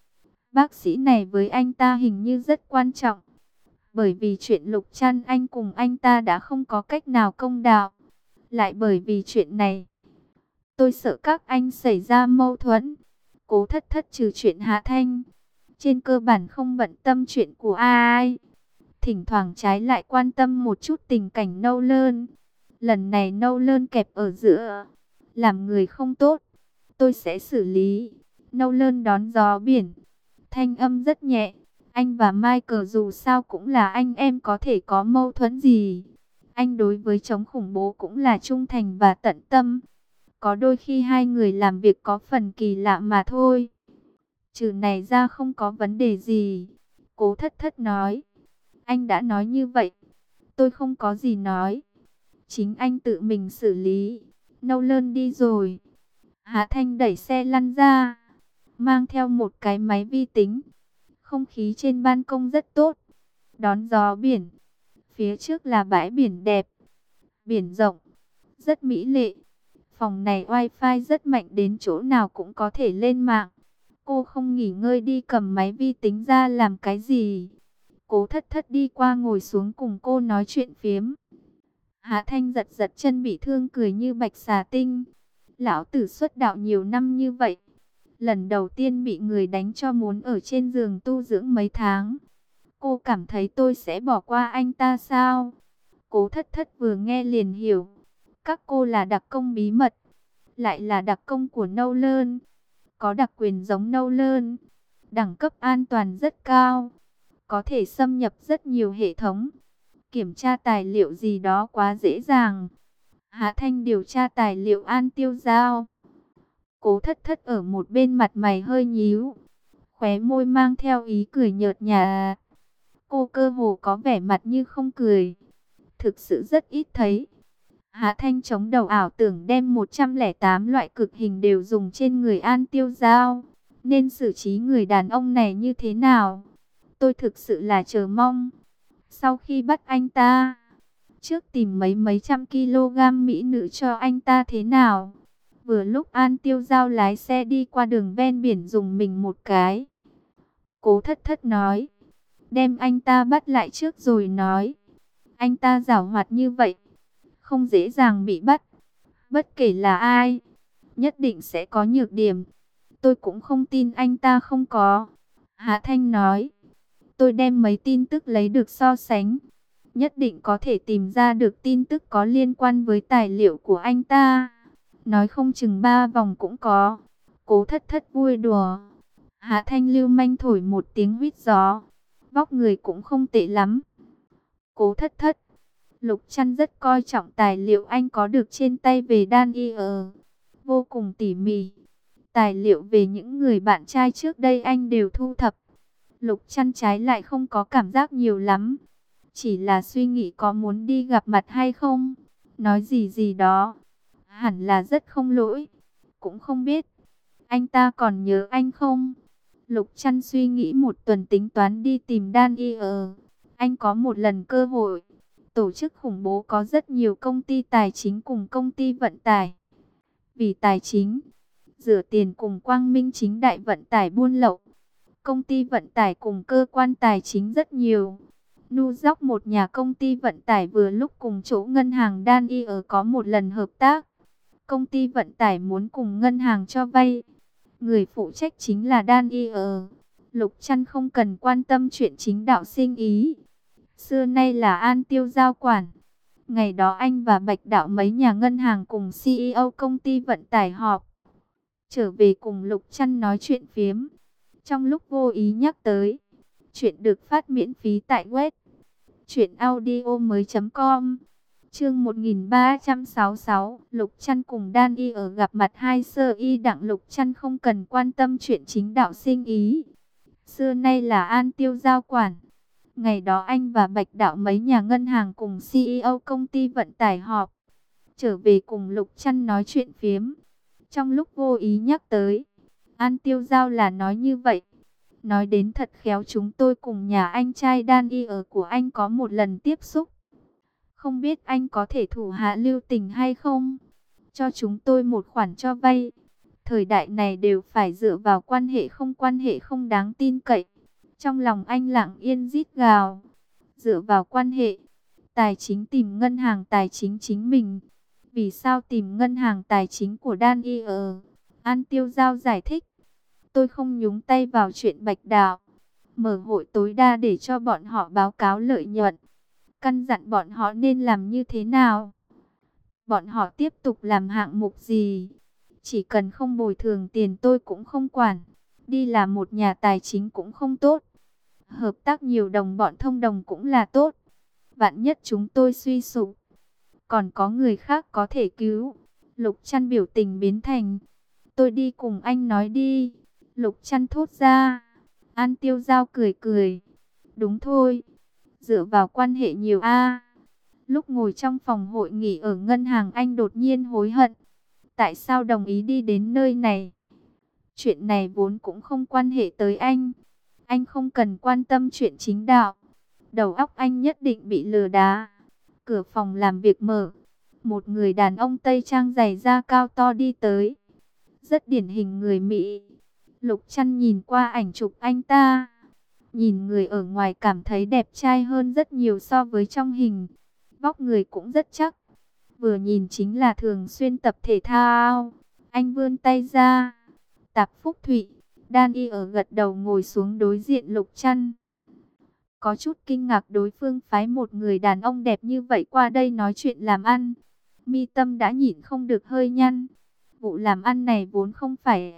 Bác sĩ này với anh ta hình như rất quan trọng. Bởi vì chuyện Lục Trăn anh cùng anh ta đã không có cách nào công đạo. Lại bởi vì chuyện này, tôi sợ các anh xảy ra mâu thuẫn. Cố Thất Thất trừ chuyện Hạ Thanh, trên cơ bản không bận tâm chuyện của ai. Thỉnh thoảng trái lại quan tâm một chút tình cảnh Nâu Lơn. Lần này Nâu Lơn kẹp ở giữa, làm người không tốt, tôi sẽ xử lý. Nâu Lơn đón gió biển, thanh âm rất nhẹ. Anh và Michael dù sao cũng là anh em, có thể có mâu thuẫn gì. Anh đối với chống khủng bố cũng là trung thành và tận tâm. Có đôi khi hai người làm việc có phần kỳ lạ mà thôi. Trừ này ra không có vấn đề gì. Cố Thất Thất nói. Anh đã nói như vậy, tôi không có gì nói. Chính anh tự mình xử lý. Nâu Lơn đi rồi. Hạ Thanh đẩy xe lăn ra, mang theo một cái máy vi tính. Không khí trên ban công rất tốt, đón gió biển. Phía trước là bãi biển đẹp, biển rộng, rất mỹ lệ. Phòng này wifi rất mạnh, đến chỗ nào cũng có thể lên mạng. Cô không nghỉ ngơi đi cầm máy vi tính ra làm cái gì? Cố Thất Thất đi qua ngồi xuống cùng cô nói chuyện phiếm. Hạ Thanh giật giật chân bị thương, cười như bạch xà tinh. Lão tử xuất đạo nhiều năm như vậy, lần đầu tiên bị người đánh cho muốn ở trên giường tu dưỡng mấy tháng. Cô cảm thấy tôi sẽ bỏ qua anh ta sao? Cố Thất Thất vừa nghe liền hiểu. Các cô là đặc công bí mật, lại là đặc công của Nâu Lơn, có đặc quyền giống Nâu Lơn, đẳng cấp an toàn rất cao, có thể xâm nhập rất nhiều hệ thống, kiểm tra tài liệu gì đó quá dễ dàng. Hạ Thanh điều tra tài liệu An Tiêu Giao. Cố Thất Thất ở một bên mặt mày hơi nhíu, khóe môi mang theo ý cười nhợt nhạt. Cô cơ hồ có vẻ mặt như không cười, thực sự rất ít thấy. Hạ Thanh chống đầu ảo tưởng đem 108 loại cực hình đều dùng trên người An Tiêu Giao. Nên xử trí người đàn ông này như thế nào? Tôi thực sự là chờ mong. Sau khi bắt anh ta, trước tìm mấy trăm kg mỹ nữ cho anh ta thế nào? Vừa lúc An Tiêu Giao lái xe đi qua đường ven biển dùng mình một cái. Cố Thất Thất nói, đem anh ta bắt lại trước rồi nói. Anh ta giảo hoạt như vậy, không dễ dàng bị bắt. Bất kể là ai, nhất định sẽ có nhược điểm. Tôi cũng không tin anh ta không có. Hạ Thanh nói, tôi đem mấy tin tức lấy được so sánh, nhất định có thể tìm ra được tin tức có liên quan với tài liệu của anh ta. Nói không chừng 3 vòng cũng có. Cố Thất Thất vui đùa. Hạ Thanh lưu manh thổi một tiếng huýt gió. Vóc người cũng không tệ lắm. Cố Thất Thất, Lục Trăn rất coi trọng tài liệu anh có được trên tay về đan y vô cùng tỉ mỉ. Tài liệu về những người bạn trai trước đây anh đều thu thập. Lục Trăn trái lại không có cảm giác nhiều lắm, chỉ là suy nghĩ có muốn đi gặp mặt hay không. Nói gì gì đó, hẳn là rất không lỗi. Cũng không biết, anh ta còn nhớ anh không? Lục Trăn suy nghĩ một tuần tính toán đi tìm đan y anh có một lần cơ hội. Tổ chức khủng bố có rất nhiều công ty tài chính cùng công ty vận tải. Vì tài chính, rửa tiền cùng quang minh chính đại vận tải buôn lậu. Công ty vận tải cùng cơ quan tài chính rất nhiều. New York một nhà công ty vận tải vừa lúc cùng chỗ ngân hàng đan y có một lần hợp tác. Công ty vận tải muốn cùng ngân hàng cho vay. Người phụ trách chính là đan y Lục Trăn không cần quan tâm chuyện chính đạo sinh ý. Xưa nay là An Tiêu Giao quản. Ngày đó anh và Bạch Đạo mấy nhà ngân hàng cùng CEO công ty vận tải họp. Trở về cùng Lục Trăn nói chuyện phiếm. Trong lúc vô ý nhắc tới, chuyện được phát miễn phí tại web truyệnaudiomoi.com. Chương 1366, Lục Trăn cùng Đan Y gặp mặt. Hai sơ y đặng. Lục Trăn không cần quan tâm chuyện chính đạo sinh ý. Xưa nay là An Tiêu Giao quản. Ngày đó anh và Bạch Đạo mấy nhà ngân hàng cùng CEO công ty vận tải họp. Trở về cùng Lục Trăn nói chuyện phiếm. Trong lúc vô ý nhắc tới, An Tiêu Giao là nói như vậy. Nói đến thật khéo, chúng tôi cùng nhà anh trai Đan Y của anh có một lần tiếp xúc. Không biết anh có thể thủ hạ lưu tình hay không? Cho chúng tôi một khoản cho vay. Thời đại này đều phải dựa vào quan hệ không đáng tin cậy. Trong lòng anh lặng yên rít gào. Dựa vào quan hệ, tài chính tìm ngân hàng tài chính chính mình. Vì sao tìm ngân hàng tài chính của Daniel? An Tiêu Giao giải thích. Tôi không nhúng tay vào chuyện Bạch Đạo. Mở hội tối đa để cho bọn họ báo cáo lợi nhuận. Căn dặn bọn họ nên làm như thế nào. Bọn họ tiếp tục làm hạng mục gì. Chỉ cần không bồi thường tiền tôi cũng không quản. Đi làm một nhà tài chính cũng không tốt. Hợp tác nhiều đồng bọn thông đồng cũng là tốt. Vạn nhất chúng tôi suy sụp, còn có người khác có thể cứu. Lục Trăn biểu tình biến thành. Tôi đi cùng anh nói đi. Lục Trăn thốt ra. An Tiêu Giao cười cười. Đúng thôi. Dựa vào quan hệ nhiều a. Lúc ngồi trong phòng hội nghị ở ngân hàng anh đột nhiên hối hận. Tại sao đồng ý đi đến nơi này? Chuyện này vốn cũng không quan hệ tới anh. Anh không cần quan tâm chuyện chính đạo. Đầu óc anh nhất định bị lừa đá. Cửa phòng làm việc mở. Một người đàn ông Tây Trang giày da cao to đi tới. Rất điển hình người Mỹ. Lục Trăn nhìn qua ảnh chụp anh ta. Nhìn người ở ngoài cảm thấy đẹp trai hơn rất nhiều so với trong hình. Vóc người cũng rất chắc. Vừa nhìn chính là thường xuyên tập thể thao. Anh vươn tay ra. Tạp Phúc Thụy. Daniel ở gật đầu ngồi xuống đối diện Lục Trăn. Có chút kinh ngạc đối phương phái một người đàn ông đẹp như vậy qua đây nói chuyện làm ăn. Mi tâm đã nhịn không được hơi nhăn. Vụ làm ăn này vốn không phải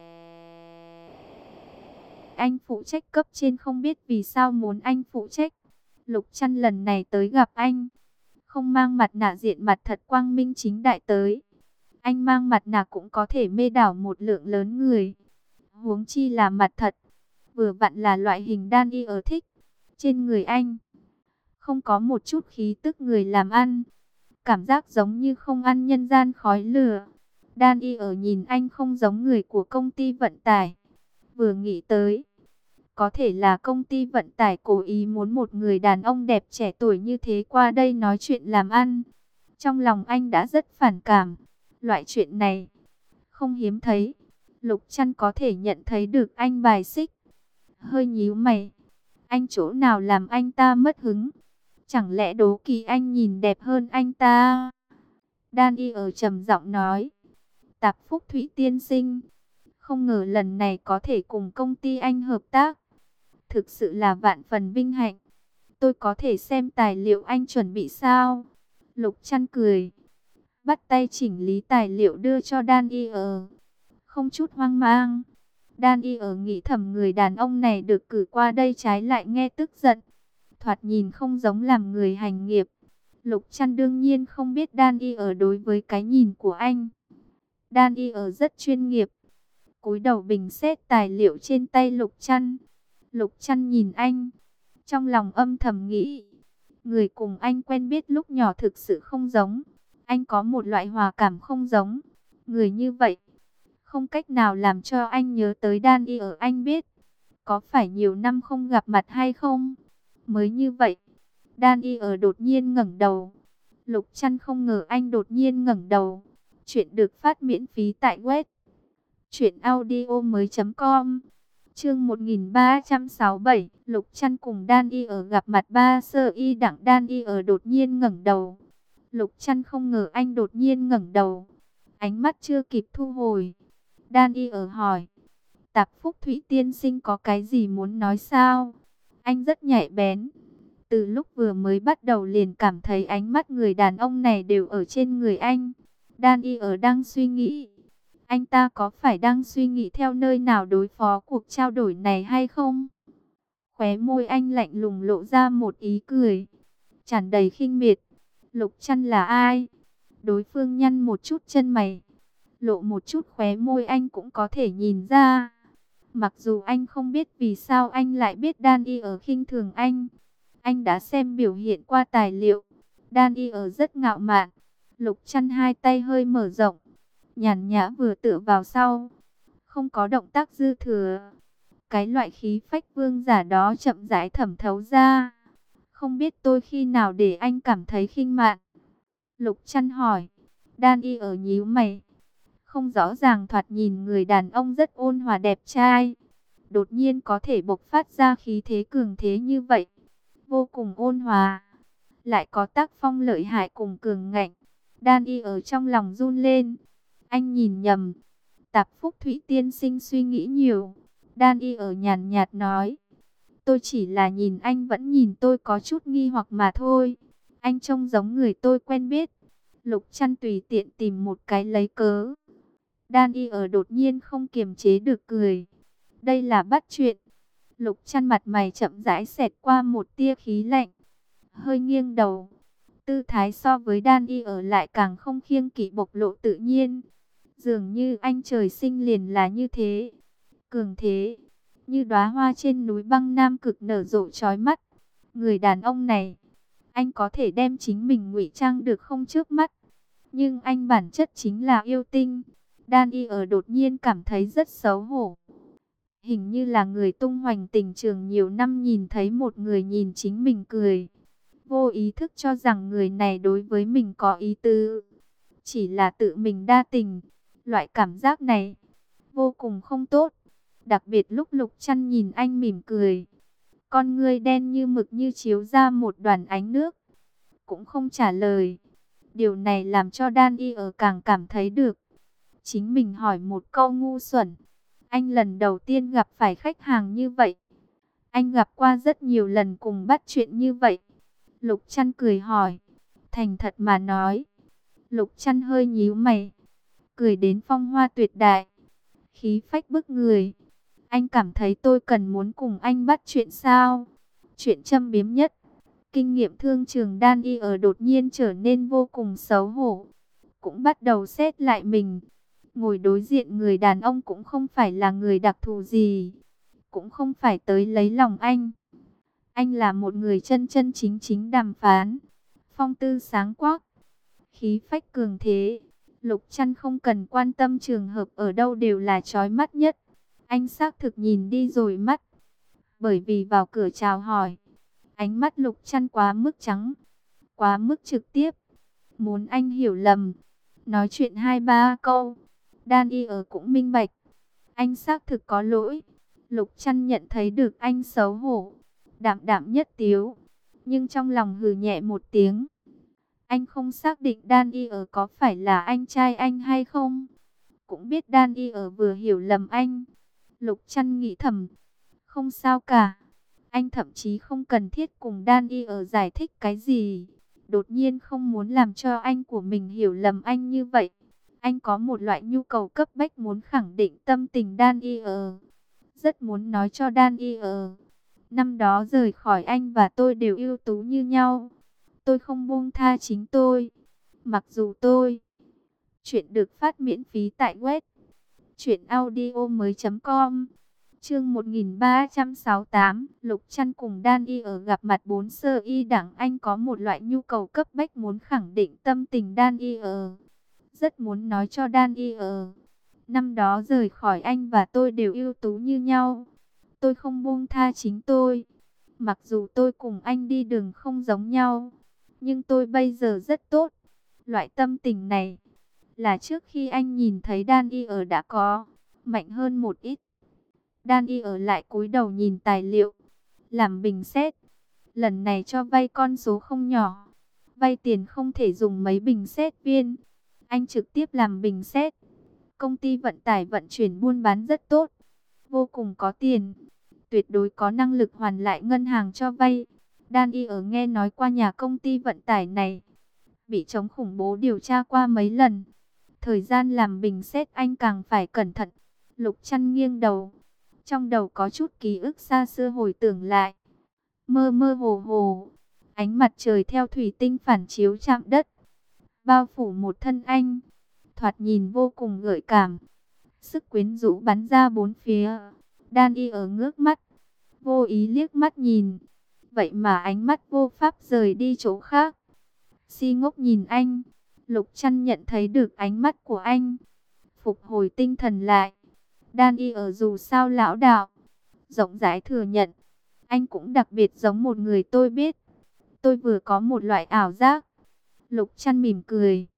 anh phụ trách, cấp trên không biết vì sao muốn anh phụ trách. Lục Trăn lần này tới gặp anh, không mang mặt nạ diện mặt thật quang minh chính đại tới. Anh mang mặt nạ cũng có thể mê đảo một lượng lớn người. Huống chi là mặt thật, vừa vặn là loại hình Daniel thích. Trên người anh không có một chút khí tức người làm ăn, cảm giác giống như không ăn nhân gian khói lửa. Daniel nhìn anh không giống người của công ty vận tải. Vừa nghĩ tới, có thể là công ty vận tải cố ý muốn một người đàn ông đẹp trẻ tuổi như thế qua đây nói chuyện làm ăn. Trong lòng anh đã rất phản cảm. Loại chuyện này không hiếm thấy. Lục Trăn có thể nhận thấy được anh bài xích. Hơi nhíu mày. Anh chỗ nào làm anh ta mất hứng? Chẳng lẽ đố kỵ anh nhìn đẹp hơn anh ta? Daniel trầm giọng nói. Tạp Phúc Thụy tiên sinh, không ngờ lần này có thể cùng công ty anh hợp tác. Thực sự là vạn phần vinh hạnh. Tôi có thể xem tài liệu anh chuẩn bị sao? Lục Trăn cười. Bắt tay chỉnh lý tài liệu đưa cho Daniel. Không chút hoang mang. Daniel nghĩ thầm người đàn ông này được cử qua đây trái lại nghe tức giận. Thoạt nhìn không giống làm người hành nghiệp. Lục Trăn đương nhiên không biết Daniel đối với cái nhìn của anh. Daniel rất chuyên nghiệp. Cúi đầu bình xét tài liệu trên tay Lục Trăn. Lục Trăn nhìn anh. Trong lòng âm thầm nghĩ. Người cùng anh quen biết lúc nhỏ thực sự không giống. Anh có một loại hòa cảm không giống. Người như vậy không cách nào làm cho anh nhớ tới Daniel. Anh biết có phải nhiều năm không gặp mặt hay không? Mới như vậy. Daniel đột nhiên ngẩng đầu. Lục Trăn không ngờ anh đột nhiên ngẩng đầu. Chuyện được phát miễn phí tại web truyệnaudiomoi.com. Chương 1367, Lục Trăn cùng Daniel gặp mặt ba sơ y đặng. Daniel đột nhiên ngẩng đầu. Lục Trăn không ngờ anh đột nhiên ngẩng đầu. Ánh mắt chưa kịp thu hồi. Daniel hỏi. Tạp Phúc Thụy tiên sinh có cái gì muốn nói sao? Anh rất nhạy bén. Từ lúc vừa mới bắt đầu liền cảm thấy ánh mắt người đàn ông này đều ở trên người anh. Daniel đang suy nghĩ. Anh ta có phải đang suy nghĩ theo nơi nào đối phó cuộc trao đổi này hay không? Khóe môi anh lạnh lùng lộ ra một ý cười. Tràn đầy khinh miệt. Lục Trăn là ai? Đối phương nhăn một chút chân mày. Lộ một chút khóe môi anh cũng có thể nhìn ra. Mặc dù anh không biết vì sao anh lại biết Daniel khinh thường anh. Anh đã xem biểu hiện qua tài liệu. Daniel rất ngạo mạn. Lục Trăn hai tay hơi mở rộng. Nhàn nhã vừa tựa vào sau. Không có động tác dư thừa. Cái loại khí phách vương giả đó chậm rãi thẩm thấu ra. Không biết tôi khi nào để anh cảm thấy khinh mạn? Lục Trăn hỏi. Daniel nhíu mày. Không rõ ràng thoạt nhìn người đàn ông rất ôn hòa đẹp trai, đột nhiên có thể bộc phát ra khí thế cường thế như vậy. Vô cùng ôn hòa, lại có tác phong lợi hại cùng cường ngạnh. Đan Y ở trong lòng run lên. Anh nhìn nhầm. Tạp Phúc Thụy tiên sinh suy nghĩ nhiều. Đan Y ở nhàn nhạt nói. Tôi chỉ là nhìn anh vẫn nhìn tôi có chút nghi hoặc mà thôi. Anh trông giống người tôi quen biết. Lục Trăn tùy tiện tìm một cái lấy cớ. Đan Y ở đột nhiên không kiềm chế được cười. Đây là bắt chuyện. Lục Trăn mặt mày chậm rãi xẹt qua một tia khí lạnh. Hơi nghiêng đầu. Tư thái so với Đan Y ở lại càng không khiêng kỵ bộc lộ tự nhiên. Dường như anh trời sinh liền là như thế. Cường thế. Như đóa hoa trên núi băng Nam Cực nở rộ chói mắt. Người đàn ông này, anh có thể đem chính mình ngụy trang được không trước mắt. Nhưng anh bản chất chính là yêu tinh. Đan Y ở đột nhiên cảm thấy rất xấu hổ. Hình như là người tung hoành tình trường nhiều năm nhìn thấy một người nhìn chính mình cười. Vô ý thức cho rằng người này đối với mình có ý tứ. Chỉ là tự mình đa tình. Loại cảm giác này vô cùng không tốt. Đặc biệt lúc Lục Trăn nhìn anh mỉm cười. Con ngươi đen như mực như chiếu ra một đoàn ánh nước. Cũng không trả lời. Điều này làm cho Đan Y ở càng cảm thấy được. Chính mình hỏi một câu ngu xuẩn. Anh lần đầu tiên gặp phải khách hàng như vậy. Anh gặp qua rất nhiều lần cùng bắt chuyện như vậy. Lục Trăn cười hỏi. Thành thật mà nói. Lục Trăn hơi nhíu mày. Cười đến phong hoa tuyệt đại. Khí phách bức người. Anh cảm thấy tôi cần muốn cùng anh bắt chuyện sao? Chuyện châm biếm nhất. Kinh nghiệm thương trường Đan Y ở đột nhiên trở nên vô cùng xấu hổ. Cũng bắt đầu xét lại mình. Ngồi đối diện người đàn ông cũng không phải là người đặc thù gì. Cũng không phải tới lấy lòng anh. Anh là một người chân chân chính chính đàm phán. Phong tư sáng quắc. Khí phách cường thế. Lục Trăn không cần quan tâm trường hợp ở đâu đều là chói mắt nhất. Anh xác thực nhìn đi rồi mắt. Bởi vì vào cửa chào hỏi. Ánh mắt Lục Trăn quá mức trắng. Quá mức trực tiếp. Muốn anh hiểu lầm. Nói chuyện 2-3 câu. Đan Y ở cũng minh bạch. Anh xác thực có lỗi. Lục Trăn nhận thấy được anh xấu hổ. Đạm đạm nhất tiếu. Nhưng trong lòng hừ nhẹ một tiếng. Anh không xác định Đan Y ở có phải là anh trai anh hay không. Cũng biết Đan Y ở vừa hiểu lầm anh. Lục Trăn nghĩ thầm. Không sao cả. Anh thậm chí không cần thiết cùng Đan Y ở giải thích cái gì. Đột nhiên không muốn làm cho anh của mình hiểu lầm anh như vậy. Anh có một loại nhu cầu cấp bách muốn khẳng định tâm tình Đan Y ở. Rất muốn nói cho Đan Y ở. Năm đó rời khỏi anh và tôi đều ưu tú như nhau. Tôi không buông tha chính tôi. Mặc dù tôi. Chuyện được phát miễn phí tại web truyệnaudiomoi.com. Chương 1368, Lục Trăn cùng Đan Y ở gặp mặt 4 sơ y đẳng. Anh có một loại nhu cầu cấp bách muốn khẳng định tâm tình Đan Y ở. Rất muốn nói cho Đan Y ở. Năm đó rời khỏi anh và tôi đều ưu tú như nhau. Tôi không buông tha chính tôi. Mặc dù tôi cùng anh đi đường không giống nhau, nhưng tôi bây giờ rất tốt. Loại tâm tình này là trước khi anh nhìn thấy Đan Y ở đã có, mạnh hơn một ít. Đan Y ở lại cúi đầu nhìn tài liệu, làm bình xét. Lần này cho vay con số không nhỏ. Vay tiền không thể dùng mấy bình xét viên. Anh trực tiếp làm bình xét. Công ty vận tải vận chuyển buôn bán rất tốt. Vô cùng có tiền. Tuyệt đối có năng lực hoàn lại ngân hàng cho vay. Đan Y ở nghe nói qua nhà công ty vận tải này. Bị chống khủng bố điều tra qua mấy lần. Thời gian làm bình xét anh càng phải cẩn thận. Lục Trăn nghiêng đầu. Trong đầu có chút ký ức xa xưa hồi tưởng lại. Mơ mơ hồ hồ. Ánh mặt trời theo thủy tinh phản chiếu chạm đất. Bao phủ một thân anh. Thoạt nhìn vô cùng gợi cảm. Sức quyến rũ bắn ra bốn phía. Đan Y ở ngước mắt. Vô ý liếc mắt nhìn. Vậy mà ánh mắt vô pháp rời đi chỗ khác. Si ngốc nhìn anh. Lục Trăn nhận thấy được ánh mắt của anh. Phục hồi tinh thần lại. Đan Y ở dù sao lão đạo. Rộng rãi thừa nhận. Anh cũng đặc biệt giống một người tôi biết. Tôi vừa có một loại ảo giác. Lục Trăn mỉm cười.